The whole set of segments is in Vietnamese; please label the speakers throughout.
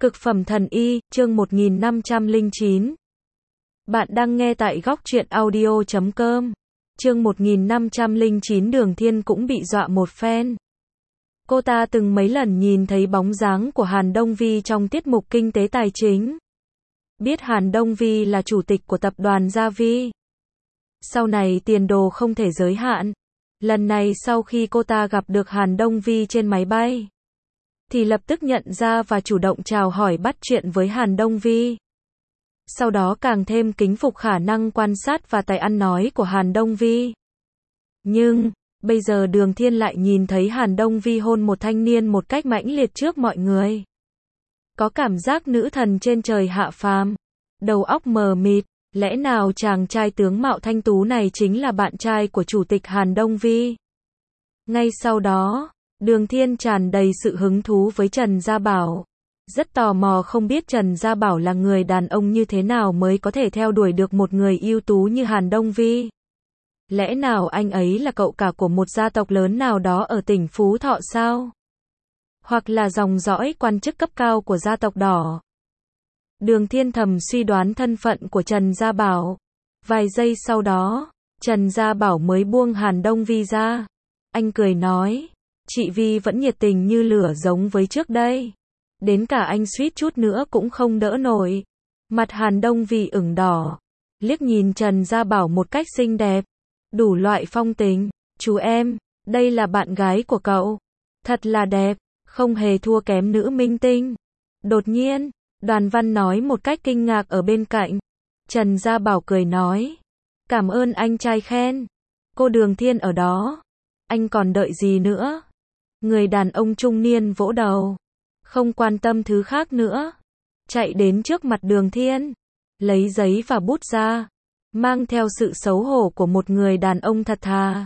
Speaker 1: Cực phẩm thần y, chương 1509. Bạn đang nghe tại góc truyện audio.com. Chương 1509 Đường Thiên cũng bị dọa một phen. Cô ta từng mấy lần nhìn thấy bóng dáng của Hàn Đông Vi trong tiết mục Kinh tế Tài chính. Biết Hàn Đông Vi là chủ tịch của tập đoàn Gia Vi. Sau này tiền đồ không thể giới hạn. Lần này sau khi cô ta gặp được Hàn Đông Vi trên máy bay, thì lập tức nhận ra và chủ động chào hỏi bắt chuyện với Hàn Đông Vi. Sau đó càng thêm kính phục khả năng quan sát và tài ăn nói của Hàn Đông Vi. Nhưng, bây giờ Đường Thiên lại nhìn thấy Hàn Đông Vi hôn một thanh niên một cách mãnh liệt trước mọi người. Có cảm giác nữ thần trên trời hạ phàm. Đầu óc mờ mịt, lẽ nào chàng trai tướng mạo thanh tú này chính là bạn trai của chủ tịch Hàn Đông Vi? Ngay sau đó, Đường Thiên tràn đầy sự hứng thú với Trần Gia Bảo. Rất tò mò không biết Trần Gia Bảo là người đàn ông như thế nào mới có thể theo đuổi được một người ưu tú như Hàn Đông Vi. Lẽ nào anh ấy là cậu cả của một gia tộc lớn nào đó ở tỉnh Phú Thọ sao? Hoặc là dòng dõi quan chức cấp cao của gia tộc đỏ? Đường Thiên thầm suy đoán thân phận của Trần Gia Bảo. Vài giây sau đó, Trần Gia Bảo mới buông Hàn Đông Vi ra. Anh cười nói, chị Vi vẫn nhiệt tình như lửa giống với trước đây. Đến cả anh suýt chút nữa cũng không đỡ nổi. Mặt Hàn Đông Vi ửng đỏ, liếc nhìn Trần Gia Bảo một cách xinh đẹp, đủ loại phong tình. Chú em, đây là bạn gái của cậu. Thật là đẹp, không hề thua kém nữ minh tinh. Đột nhiên, Đoàn Văn nói một cách kinh ngạc ở bên cạnh. Trần Gia Bảo cười nói, cảm ơn anh trai khen. Cô Đường Thiên ở đó, anh còn đợi gì nữa? Người đàn ông trung niên vỗ đầu, không quan tâm thứ khác nữa, chạy đến trước mặt Đường Thiên, lấy giấy và bút ra, mang theo sự xấu hổ của một người đàn ông thật thà.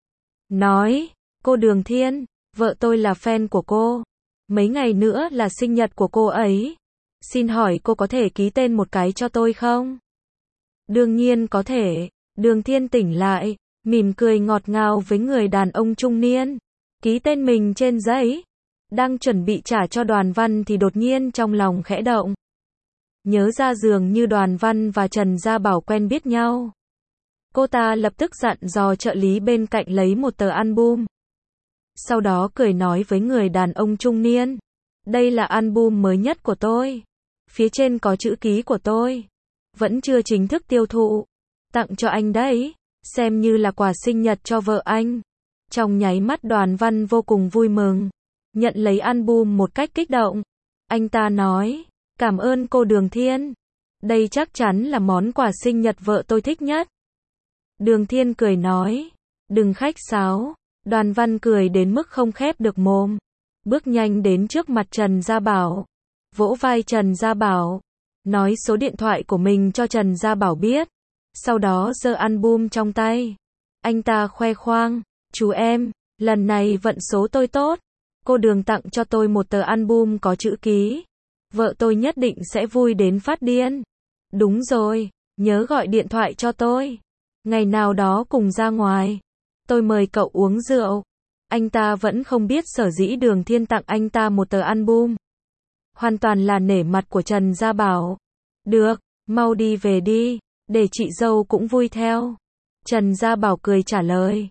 Speaker 1: Nói, cô Đường Thiên, vợ tôi là fan của cô. Mấy ngày nữa là sinh nhật của cô ấy. Xin hỏi cô có thể ký tên một cái cho tôi không? Đương nhiên có thể. Đường Thiên tỉnh lại, mỉm cười ngọt ngào với người đàn ông trung niên. Ký tên mình trên giấy. Đang chuẩn bị trả cho Đoàn Văn thì đột nhiên trong lòng khẽ động. Nhớ ra dường như Đoàn Văn và Trần Gia Bảo quen biết nhau. Cô ta lập tức dặn dò trợ lý bên cạnh lấy một tờ album. Sau đó cười nói với người đàn ông trung niên. Đây là album mới nhất của tôi. Phía trên có chữ ký của tôi. Vẫn chưa chính thức tiêu thụ. Tặng cho anh đấy. Xem như là quà sinh nhật cho vợ anh. Trong nháy mắt Đoàn Văn vô cùng vui mừng. Nhận lấy album một cách kích động. Anh ta nói, cảm ơn cô Đường Thiên. Đây chắc chắn là món quà sinh nhật vợ tôi thích nhất. Đường Thiên cười nói, đừng khách sáo. Đoàn Văn cười đến mức không khép được mồm. Bước nhanh đến trước mặt Trần Gia Bảo. Vỗ vai Trần Gia Bảo. Nói số điện thoại của mình cho Trần Gia Bảo biết. Sau đó giơ album trong tay. Anh ta khoe khoang, chú em, lần này vận số tôi tốt. Cô Đường tặng cho tôi một tờ album có chữ ký. Vợ tôi nhất định sẽ vui đến phát điên. Đúng rồi, nhớ gọi điện thoại cho tôi. Ngày nào đó cùng ra ngoài. Tôi mời cậu uống rượu. Anh ta vẫn không biết sở dĩ Đường Thiên tặng anh ta một tờ album. Hoàn toàn là nể mặt của Trần Gia Bảo. Được, mau đi về đi, để chị dâu cũng vui theo. Trần Gia Bảo cười trả lời.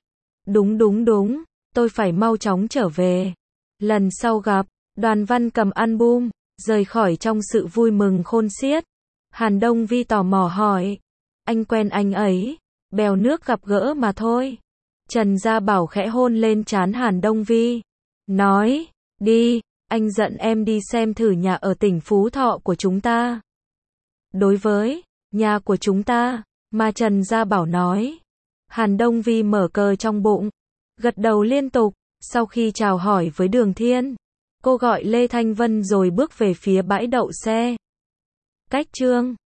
Speaker 1: Đúng, tôi phải mau chóng trở về. Lần sau gặp, Đoàn Văn cầm album, rời khỏi trong sự vui mừng khôn xiết. Hàn Đông Vi tò mò hỏi. Anh quen anh ấy? Bèo nước gặp gỡ mà thôi. Trần Gia Bảo khẽ hôn lên trán Hàn Đông Vi. Nói, đi, anh dẫn em đi xem thử nhà ở tỉnh Phú Thọ của chúng ta. Đối với nhà của chúng ta, mà Trần Gia Bảo nói. Hàn Đông Vi mở cờ trong bụng, gật đầu liên tục. Sau khi chào hỏi với Đường Thiên, cô gọi Lê Thanh Vân rồi bước về phía bãi đậu xe. Cách chương